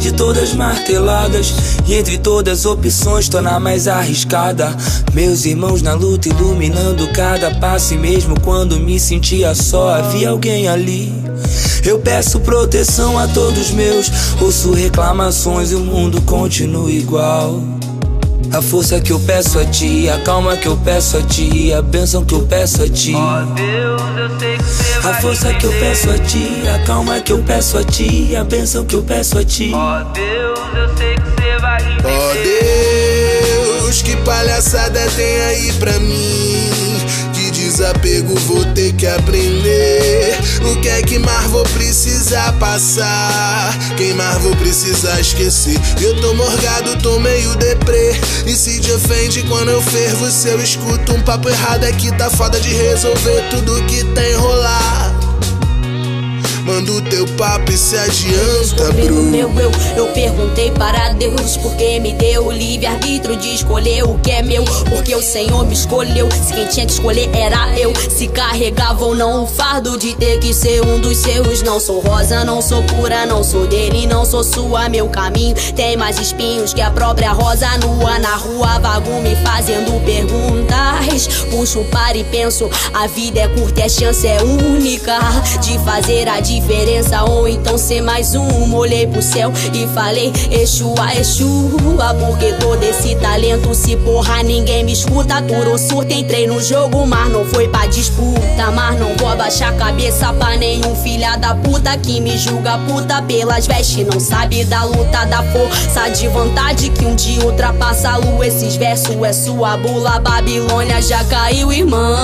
de todas marteladas, e entre todas as opções tô na mais arriscada. Meus irmãos na luta iluminando cada passo, e mesmo quando me sentia só havia alguém ali. Eu peço proteção a todos meus, ouço reclamações e o mundo continua igual. A força que eu peço a ti, a calma que eu peço a ti, a bênção que eu peço a ti. Ó Deus, eu sei que cê vai A força que eu peço a ti, a calma que eu peço a ti, a bênção que eu peço a ti. Ó Deus, eu sei que cê vai me Ó Deus, que palhaçada tem aí pra mim? Que desapego vou ter que aprender. O que é que mais vou precisar passar? Quem mais vou precisar esquecer? Eu tô morgado, tô meio deprê. E se te ofende quando eu fervo, se eu escuto um papo errado é que tá foda de resolver tudo que tem rolar. Manda o teu papo e se adianta, bro. Meu eu perguntei para Deus porque me deu o livre-arbítrio de escolher o que é meu. Porque o Senhor me escolheu, se quem tinha que escolher era eu. Se carregava ou não o fardo de ter que ser um dos seus. Não sou rosa, não sou pura, não sou dele, não sou sua. Meu caminho tem mais espinhos que a própria rosa nua. Na rua vago me fazendo perguntas, puxo para e penso, a vida é curta e a chance é única de fazer a diferença, ou então ser mais um. Olhei pro céu e falei, Exua, Exua, porque todo esse talento, se porra ninguém me escuta. Aturou surto, entrei no jogo, mas não foi pra disputa. Mas não vou abaixar a cabeça pra nenhum filha da puta que me julga puta pelas vestes. Não sabe da luta, da força de vontade que um dia ultrapassa a lua. Esses versos é sua bula, Babilônia já caiu, irmão.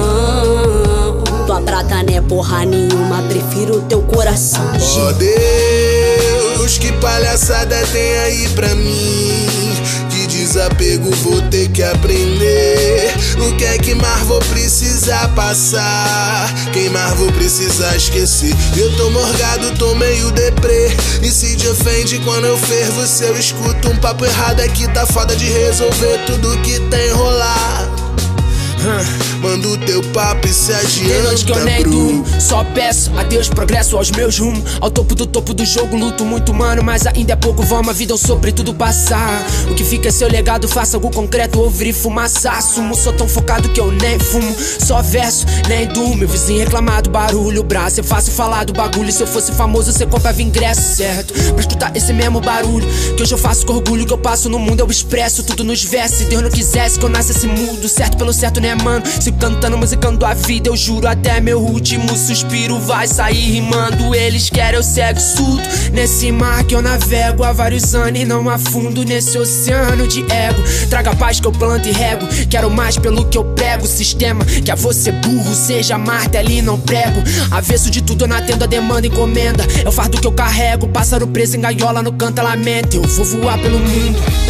Tua prata não é porra nenhuma, prefiro teu coração. Ó Deus, que palhaçada tem aí pra mim? Que desapego vou ter que aprender. O que é que mais vou precisar passar? Quem mais vou precisar esquecer? Eu tô morgado, tô meio deprê. E se te ofende quando eu fervo, se eu escuto um papo errado é que tá foda de resolver tudo que tem rolar. Manda o teu papo e se Tem noite que eu nem adianta, bro. durmo, só peço a Deus progresso aos meus rumos. Ao topo do jogo, luto muito, mano, mas ainda é pouco. Vamos, a vida é um sobre tudo passar. O que fica é seu legado, faça algo concreto, ouvir e fumaça. Sumo, sou tão focado que eu nem fumo. Só verso, nem durmo. Meu vizinho reclamado, barulho, braço. É fácil falar do bagulho, se eu fosse famoso você comprava ingresso, certo? Pra escutar esse mesmo barulho, que hoje eu faço com orgulho. Que eu passo no mundo, eu expresso tudo nos versos. Se Deus não quisesse que eu nascesse mudo, certo pelo certo, né, mano? Sigo cantando, musicando a vida, eu juro, até meu último suspiro vai sair rimando. Eles querem, eu cego surdo nesse mar que eu navego há vários anos e não afundo nesse oceano de ego. Traga a paz que eu planto e rego, quero mais pelo que eu prego. Sistema que a você burro, seja martelo e não prego. Avesso de tudo, eu na tenda, demanda, encomenda. É o fardo que eu carrego, pássaro preso em gaiola no canto, lamenta. Eu vou voar pelo mundo.